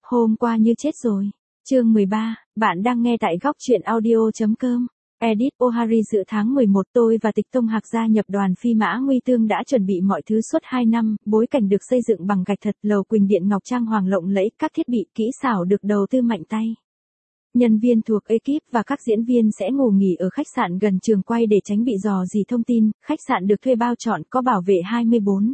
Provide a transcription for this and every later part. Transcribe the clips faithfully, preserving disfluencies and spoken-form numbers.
Hôm qua như chết rồi. Chương mười ba, bạn đang nghe tại góc truyện audio.com. Edit Ohari dự tháng mười một tôi và Tịch Tông Hạc gia nhập đoàn Phi Mã Nguy Tương đã chuẩn bị mọi thứ suốt hai năm, bối cảnh được xây dựng bằng gạch thật, lầu Quỳnh Điện ngọc trang hoàng lộng lẫy, các thiết bị kỹ xảo được đầu tư mạnh tay. Nhân viên thuộc ekip và các diễn viên sẽ ngủ nghỉ ở khách sạn gần trường quay để tránh bị dò dỉ thông tin, khách sạn được thuê bao trọn có bảo vệ hai mươi bốn.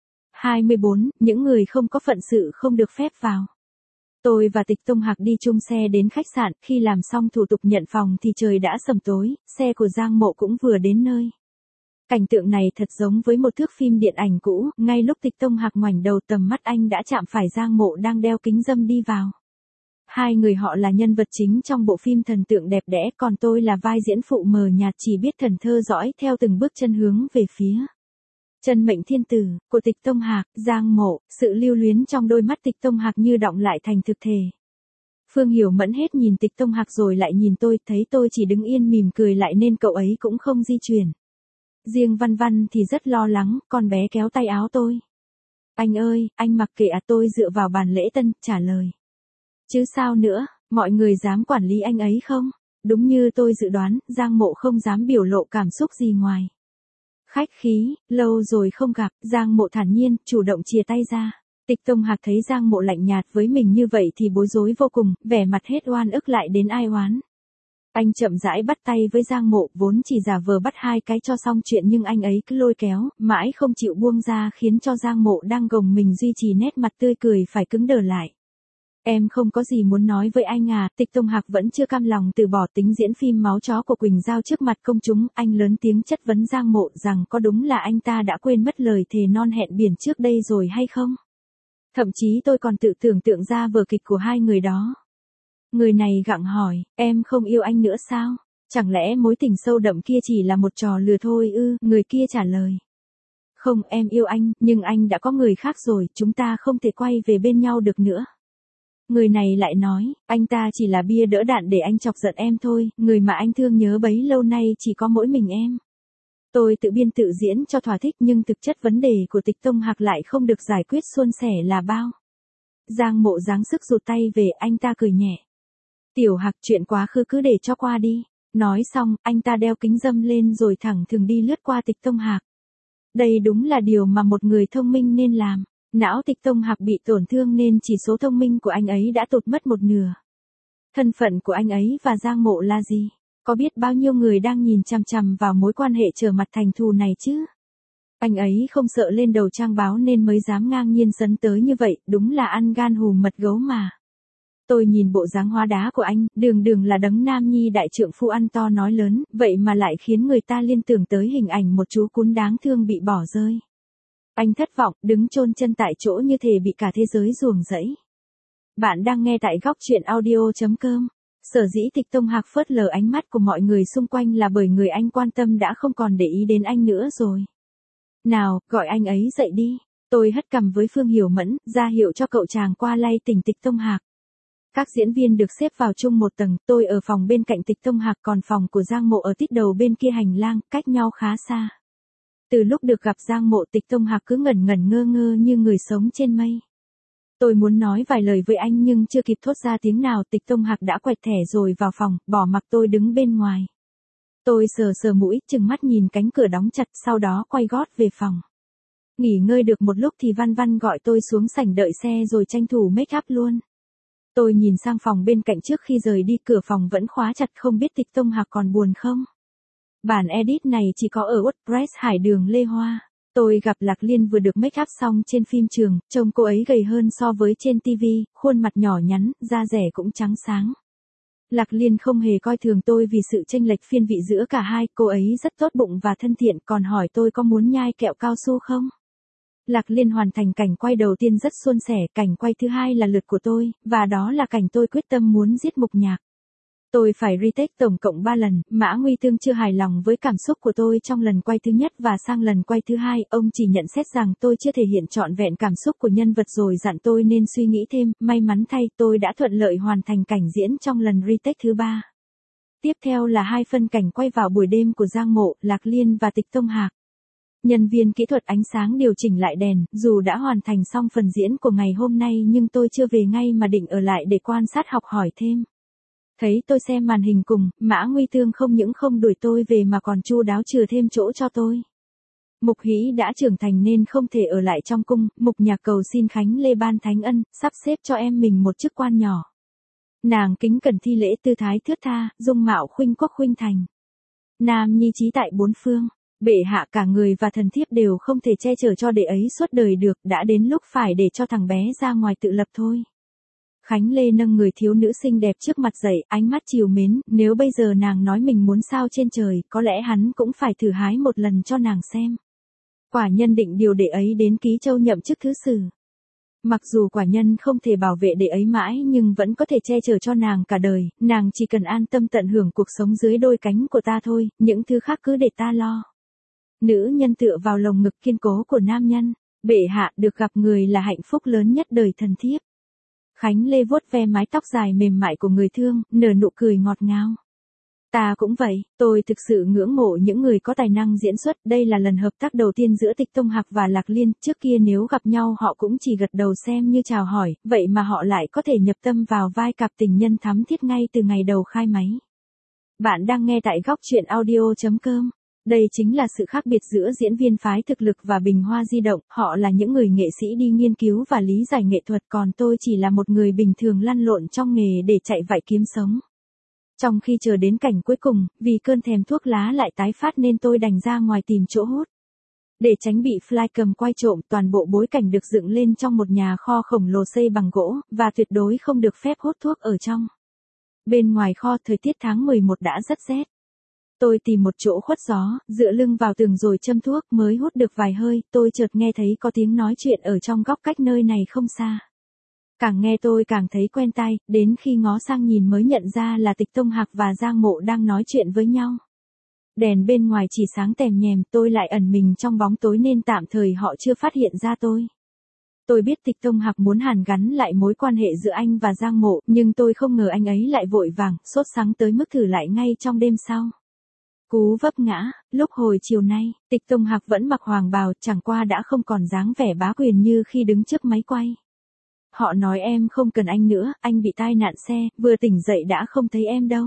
hai mươi bốn, những người không có phận sự không được phép vào. Tôi và Tịch Tông Hạc đi chung xe đến khách sạn, khi làm xong thủ tục nhận phòng thì trời đã sầm tối, xe của Giang Mộ cũng vừa đến nơi. Cảnh tượng này thật giống với một thước phim điện ảnh cũ, ngay lúc Tịch Tông Hạc ngoảnh đầu tầm mắt anh đã chạm phải Giang Mộ đang đeo kính râm đi vào. Hai người họ là nhân vật chính trong bộ phim thần tượng đẹp đẽ, còn tôi là vai diễn phụ mờ nhạt chỉ biết thần thơ dõi theo từng bước chân hướng về phía Chân mệnh thiên tử của Tịch Tông Hạc. Giang Mộ, sự lưu luyến trong đôi mắt Tịch Tông Hạc như đọng lại thành thực thể. Phương Hiểu Mẫn hết nhìn Tịch Tông Hạc rồi lại nhìn tôi, thấy tôi chỉ đứng yên mỉm cười lại nên cậu ấy cũng không di chuyển. Riêng Văn Văn thì rất lo lắng, con bé kéo tay áo tôi. Anh ơi, anh mặc kệ à, tôi dựa vào bàn lễ tân, trả lời. Chứ sao nữa, mọi người dám quản lý anh ấy không? Đúng như tôi dự đoán, Giang Mộ không dám biểu lộ cảm xúc gì ngoài khách khí. Lâu rồi không gặp, Giang Mộ thản nhiên, chủ động chia tay ra. Tịch Tông Hạc thấy Giang Mộ lạnh nhạt với mình như vậy thì bối rối vô cùng, vẻ mặt hết oan ức lại đến ai oán. Anh chậm rãi bắt tay với Giang Mộ, vốn chỉ giả vờ bắt hai cái cho xong chuyện nhưng anh ấy cứ lôi kéo, mãi không chịu buông ra khiến cho Giang Mộ đang gồng mình duy trì nét mặt tươi cười phải cứng đờ lại. Em không có gì muốn nói với anh à, Tịch Tông Hạc vẫn chưa cam lòng từ bỏ tính diễn phim máu chó của Quỳnh Giao trước mặt công chúng, anh lớn tiếng chất vấn Giang Mộ rằng có đúng là anh ta đã quên mất lời thề non hẹn biển trước đây rồi hay không? Thậm chí tôi còn tự tưởng tượng ra vở kịch của hai người đó. Người này gặng hỏi, em không yêu anh nữa sao? Chẳng lẽ mối tình sâu đậm kia chỉ là một trò lừa thôi ư? Người kia trả lời. Không, em yêu anh, nhưng anh đã có người khác rồi, chúng ta không thể quay về bên nhau được nữa. Người này lại nói, anh ta chỉ là bia đỡ đạn để anh chọc giận em thôi, người mà anh thương nhớ bấy lâu nay chỉ có mỗi mình em. Tôi tự biên tự diễn cho thỏa thích nhưng thực chất vấn đề của Tịch Tông Hạc lại không được giải quyết suôn sẻ là bao. Giang Mộ giáng sức rụt tay về, anh ta cười nhẹ. Tiểu Hạc, chuyện quá khứ cứ để cho qua đi. Nói xong, anh ta đeo kính râm lên rồi thẳng thừng đi lướt qua Tịch Tông Hạc. Đây đúng là điều mà một người thông minh nên làm. Não Tịch Tông Hạc bị tổn thương nên chỉ số thông minh của anh ấy đã tụt mất một nửa. Thân phận của anh ấy và Giang Mộ là gì? Có biết bao nhiêu người đang nhìn chằm chằm vào mối quan hệ trở mặt thành thù này chứ? Anh ấy không sợ lên đầu trang báo nên mới dám ngang nhiên sấn tới như vậy, đúng là ăn gan hùm mật gấu mà. Tôi nhìn bộ dáng hóa đá của anh, đường đường là đấng nam nhi đại trượng phu ăn to nói lớn, vậy mà lại khiến người ta liên tưởng tới hình ảnh một chú cún đáng thương bị bỏ rơi. Anh thất vọng, đứng chôn chân tại chỗ như thể bị cả thế giới ruồng rẫy. Bạn đang nghe tại góc truyện audio.com. Sở dĩ Tịch Tông Hạc phớt lờ ánh mắt của mọi người xung quanh là bởi người anh quan tâm đã không còn để ý đến anh nữa rồi. Nào, gọi anh ấy dậy đi. Tôi hất cằm với Phương Hiểu Mẫn, ra hiệu cho cậu chàng qua lay tỉnh Tịch Tông Hạc. Các diễn viên được xếp vào chung một tầng, tôi ở phòng bên cạnh Tịch Tông Hạc, còn phòng của Giang Mộ ở tít đầu bên kia hành lang, cách nhau khá xa. Từ lúc được gặp Giang Mộ, Tịch Tông Hạc cứ ngẩn ngẩn ngơ ngơ như người sống trên mây. Tôi muốn nói vài lời với anh nhưng chưa kịp thốt ra tiếng nào, Tịch Tông Hạc đã quẹt thẻ rồi vào phòng, bỏ mặc tôi đứng bên ngoài. Tôi sờ sờ mũi, chừng mắt nhìn cánh cửa đóng chặt, sau đó quay gót về phòng. Nghỉ ngơi được một lúc thì Văn Văn gọi tôi xuống sảnh đợi xe rồi tranh thủ make up luôn. Tôi nhìn sang phòng bên cạnh trước khi rời đi, cửa phòng vẫn khóa chặt, không biết Tịch Tông Hạc còn buồn không? Bản edit này chỉ có ở WordPress Hải Đường Lê Hoa. Tôi gặp Lạc Liên vừa được make up xong trên phim trường, trông cô ấy gầy hơn so với trên ti vi, khuôn mặt nhỏ nhắn, da dẻ cũng trắng sáng. Lạc Liên không hề coi thường tôi vì sự chênh lệch phiên vị giữa cả hai, cô ấy rất tốt bụng và thân thiện, còn hỏi tôi có muốn nhai kẹo cao su không? Lạc Liên hoàn thành cảnh quay đầu tiên rất suôn sẻ, cảnh quay thứ hai là lượt của tôi, và đó là cảnh tôi quyết tâm muốn giết Mục Nhạc. Tôi phải retake tổng cộng ba lần, Mã Nguy Tương chưa hài lòng với cảm xúc của tôi trong lần quay thứ nhất và sang lần quay thứ hai, ông chỉ nhận xét rằng tôi chưa thể hiện trọn vẹn cảm xúc của nhân vật rồi dặn tôi nên suy nghĩ thêm, may mắn thay tôi đã thuận lợi hoàn thành cảnh diễn trong lần retake thứ ba. Tiếp theo là hai phân cảnh quay vào buổi đêm của Giang Mộ, Lạc Liên và Tịch Tông Hạc. Nhân viên kỹ thuật ánh sáng điều chỉnh lại đèn, dù đã hoàn thành xong phần diễn của ngày hôm nay nhưng tôi chưa về ngay mà định ở lại để quan sát học hỏi thêm. Thấy tôi xem màn hình cùng, Mã Nguy Tương không những không đuổi tôi về mà còn chu đáo chừa thêm chỗ cho tôi. Mục Hĩ đã trưởng thành nên không thể ở lại trong cung, Mục Nhạc cầu xin Khánh Lê ban thánh ân, sắp xếp cho em mình một chức quan nhỏ. Nàng kính cẩn thi lễ tư thái thướt tha, dung mạo khuynh quốc khuynh thành. Nam nhi trí tại bốn phương, bệ hạ cả người và thần thiếp đều không thể che chở cho đệ ấy suốt đời được, đã đến lúc phải để cho thằng bé ra ngoài tự lập thôi. Khánh Lê nâng người thiếu nữ xinh đẹp trước mặt dậy, ánh mắt trìu mến, nếu bây giờ nàng nói mình muốn sao trên trời, có lẽ hắn cũng phải thử hái một lần cho nàng xem. Quả nhân định điều đệ ấy đến Ký Châu nhậm chức thứ sử. Mặc dù quả nhân không thể bảo vệ đệ ấy mãi nhưng vẫn có thể che chở cho nàng cả đời, nàng chỉ cần an tâm tận hưởng cuộc sống dưới đôi cánh của ta thôi, những thứ khác cứ để ta lo. Nữ nhân tựa vào lồng ngực kiên cố của nam nhân, bệ hạ được gặp người là hạnh phúc lớn nhất đời thần thiếp. Khánh Lê vuốt ve mái tóc dài mềm mại của người thương, nở nụ cười ngọt ngào. Ta cũng vậy, tôi thực sự ngưỡng mộ những người có tài năng diễn xuất, đây là lần hợp tác đầu tiên giữa Tịch Tông Hạc và Lạc Liên, trước kia nếu gặp nhau họ cũng chỉ gật đầu xem như chào hỏi, vậy mà họ lại có thể nhập tâm vào vai cặp tình nhân thắm thiết ngay từ ngày đầu khai máy. Bạn đang nghe tại góc truyện audio chấm com. Đây chính là sự khác biệt giữa diễn viên phái thực lực và bình hoa di động, họ là những người nghệ sĩ đi nghiên cứu và lý giải nghệ thuật, còn tôi chỉ là một người bình thường lăn lộn trong nghề để chạy vạy kiếm sống. Trong khi chờ đến cảnh cuối cùng, vì cơn thèm thuốc lá lại tái phát nên tôi đành ra ngoài tìm chỗ hút. Để tránh bị fly cầm quay trộm, toàn bộ bối cảnh được dựng lên trong một nhà kho khổng lồ xây bằng gỗ, và tuyệt đối không được phép hút thuốc ở trong. Bên ngoài kho thời tiết tháng mười một đã rất rét. Tôi tìm một chỗ khuất gió, dựa lưng vào tường rồi châm thuốc, mới hút được vài hơi, tôi chợt nghe thấy có tiếng nói chuyện ở trong góc cách nơi này không xa. Càng nghe tôi càng thấy quen tai, đến khi ngó sang nhìn mới nhận ra là Tịch Tông Hạc và Giang Mộ đang nói chuyện với nhau. Đèn bên ngoài chỉ sáng tèm nhèm, tôi lại ẩn mình trong bóng tối nên tạm thời họ chưa phát hiện ra tôi. Tôi biết Tịch Tông Hạc muốn hàn gắn lại mối quan hệ giữa anh và Giang Mộ, nhưng tôi không ngờ anh ấy lại vội vàng, sốt sắng tới mức thử lại ngay trong đêm sau. Cú vấp ngã, lúc hồi chiều nay, Tịch Tông Hạc vẫn mặc hoàng bào, chẳng qua đã không còn dáng vẻ bá quyền như khi đứng trước máy quay. Họ nói em không cần anh nữa, anh bị tai nạn xe, vừa tỉnh dậy đã không thấy em đâu.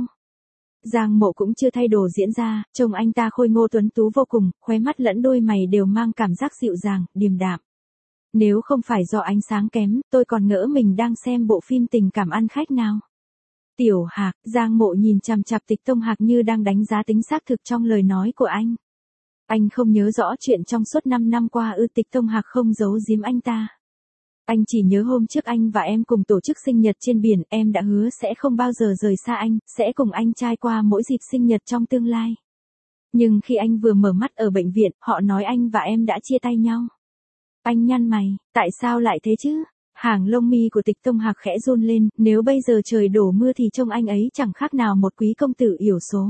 Giang Mộ cũng chưa thay đồ diễn ra, trông anh ta khôi ngô tuấn tú vô cùng, khóe mắt lẫn đôi mày đều mang cảm giác dịu dàng, điềm đạm. Nếu không phải do ánh sáng kém, tôi còn ngỡ mình đang xem bộ phim tình cảm ăn khách nào. Tiểu Hạc, Giang Mộ nhìn chằm chằm Tịch Tông Hạc như đang đánh giá tính xác thực trong lời nói của anh. Anh không nhớ rõ chuyện trong suốt năm năm qua ư? Tịch Tông Hạc không giấu giếm anh ta. Anh chỉ nhớ hôm trước anh và em cùng tổ chức sinh nhật trên biển, em đã hứa sẽ không bao giờ rời xa anh, sẽ cùng anh trai qua mỗi dịp sinh nhật trong tương lai. Nhưng khi anh vừa mở mắt ở bệnh viện, họ nói anh và em đã chia tay nhau. Anh nhăn mày, tại sao lại thế chứ? Hàng lông mi của Tịch Tông Hạc khẽ run lên, nếu bây giờ trời đổ mưa thì trông anh ấy chẳng khác nào một quý công tử yểu số.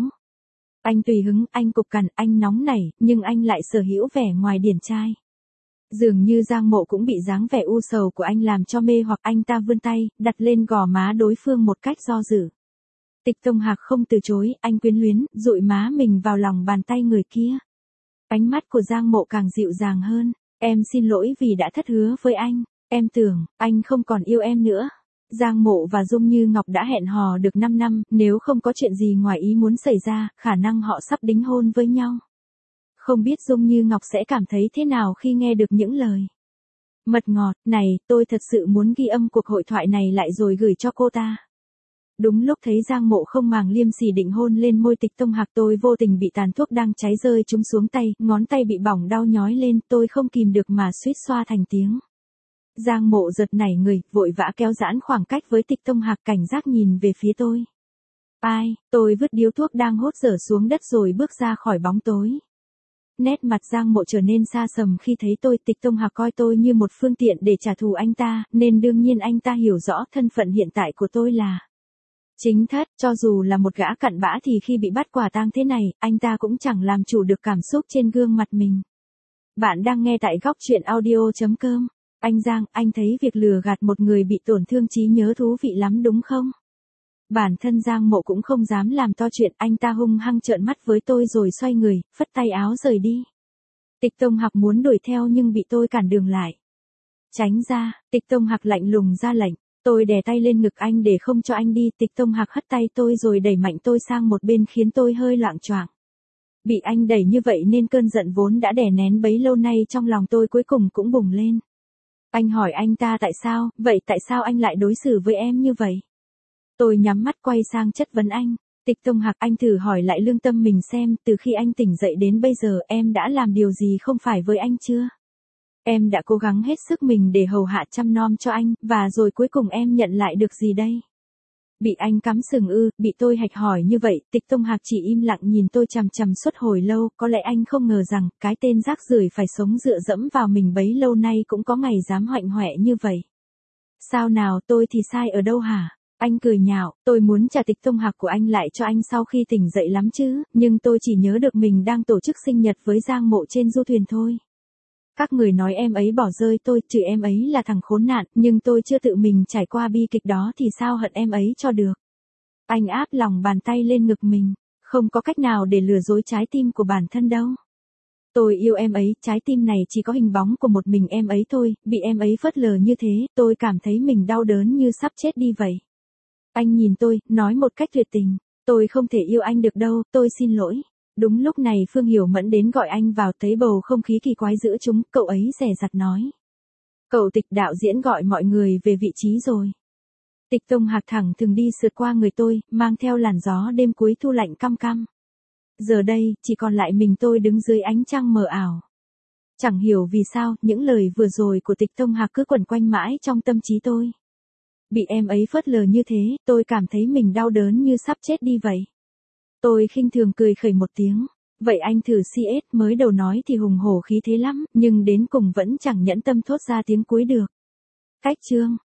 Anh tùy hứng, anh cục cằn, anh nóng nảy, nhưng anh lại sở hữu vẻ ngoài điển trai. Dường như Giang Mộ cũng bị dáng vẻ u sầu của anh làm cho mê hoặc, anh ta vươn tay, đặt lên gò má đối phương một cách do dự. Tịch Tông Hạc không từ chối, anh quyến luyến, dụi má mình vào lòng bàn tay người kia. Ánh mắt của Giang Mộ càng dịu dàng hơn, em xin lỗi vì đã thất hứa với anh, em tưởng, anh không còn yêu em nữa. Giang Mộ và Dung Như Ngọc đã hẹn hò được năm năm, nếu không có chuyện gì ngoài ý muốn xảy ra, khả năng họ sắp đính hôn với nhau. Không biết Dung Như Ngọc sẽ cảm thấy thế nào khi nghe được những lời mật ngọt này, tôi thật sự muốn ghi âm cuộc hội thoại này lại rồi gửi cho cô ta. Đúng lúc thấy Giang Mộ không màng liêm sỉ định hôn lên môi Tịch Tông Hạc, tôi vô tình bị tàn thuốc đang cháy rơi trúng xuống tay, ngón tay bị bỏng đau nhói lên, tôi không kìm được mà suýt xoa thành tiếng. Giang Mộ giật nảy người, vội vã kéo giãn khoảng cách với Tịch Tông Hạc, cảnh giác nhìn về phía tôi. Ai, tôi vứt điếu thuốc đang hốt dở xuống đất rồi bước ra khỏi bóng tối. Nét mặt Giang Mộ trở nên xa sầm khi thấy tôi. Tịch Tông Hạc coi tôi như một phương tiện để trả thù anh ta, nên đương nhiên anh ta hiểu rõ thân phận hiện tại của tôi là chính thất. Cho dù là một gã cặn bã thì khi bị bắt quả tang thế này, anh ta cũng chẳng làm chủ được cảm xúc trên gương mặt mình. Bạn đang nghe tại góc truyện audio chấm com. Anh Giang, anh thấy việc lừa gạt một người bị tổn thương trí nhớ thú vị lắm đúng không? Bản thân Giang Mộ cũng không dám làm to chuyện, anh ta hung hăng trợn mắt với tôi rồi xoay người, phất tay áo rời đi. Tịch Tông Hạc muốn đuổi theo nhưng bị tôi cản đường lại. Tránh ra, Tịch Tông Hạc lạnh lùng ra lệnh. Tôi đè tay lên ngực anh để không cho anh đi. Tịch Tông Hạc hất tay tôi rồi đẩy mạnh tôi sang một bên khiến tôi hơi loạng choạng. Bị anh đẩy như vậy nên cơn giận vốn đã đè nén bấy lâu nay trong lòng tôi cuối cùng cũng bùng lên. Anh hỏi anh ta tại sao, vậy tại sao anh lại đối xử với em như vậy? Tôi nhắm mắt quay sang chất vấn anh. Tịch Tông Hạc, anh thử hỏi lại lương tâm mình xem, từ khi anh tỉnh dậy đến bây giờ em đã làm điều gì không phải với anh chưa? Em đã cố gắng hết sức mình để hầu hạ chăm nom cho anh, và rồi cuối cùng em nhận lại được gì đây? Bị anh cắm sừng ư? Bị tôi hạch hỏi như vậy, Tịch Tông Hạc chỉ im lặng nhìn tôi chằm chằm suốt hồi lâu. Có lẽ anh không ngờ rằng cái tên rác rưởi phải sống dựa dẫm vào mình bấy lâu nay cũng có ngày dám hoạnh hoẹ như vậy. Sao nào, tôi thì sai ở đâu hả? Anh cười nhạo, tôi muốn trả Tịch Tông Hạc của anh lại cho anh sau khi tỉnh dậy lắm chứ, nhưng tôi chỉ nhớ được mình đang tổ chức sinh nhật với Giang Mộ trên du thuyền thôi. Các người nói em ấy bỏ rơi tôi, trừ em ấy là thằng khốn nạn, nhưng tôi chưa tự mình trải qua bi kịch đó thì sao hận em ấy cho được. Anh áp lòng bàn tay lên ngực mình, không có cách nào để lừa dối trái tim của bản thân đâu. Tôi yêu em ấy, trái tim này chỉ có hình bóng của một mình em ấy thôi, bị em ấy phớt lờ như thế, tôi cảm thấy mình đau đớn như sắp chết đi vậy. Anh nhìn tôi, nói một cách tuyệt tình, tôi không thể yêu anh được đâu, tôi xin lỗi. Đúng lúc này Phương Hiểu Mẫn đến gọi anh vào, thấy bầu không khí kỳ quái giữa chúng, cậu ấy dè dặt nói. Cậu Tịch, đạo diễn gọi mọi người về vị trí rồi. Tịch Tông Hạc thẳng thừng đi sượt qua người tôi, mang theo làn gió đêm cuối thu lạnh căm căm. Giờ đây, chỉ còn lại mình tôi đứng dưới ánh trăng mờ ảo. Chẳng hiểu vì sao, những lời vừa rồi của Tịch Tông Hạc cứ quẩn quanh mãi trong tâm trí tôi. Bị em ấy phớt lờ như thế, tôi cảm thấy mình đau đớn như sắp chết đi vậy. Tôi khinh thường cười khẩy một tiếng. Vậy anh thử xê ét, mới đầu nói thì hùng hổ khí thế lắm, nhưng đến cùng vẫn chẳng nhẫn tâm thốt ra tiếng cuối được. Cách chương.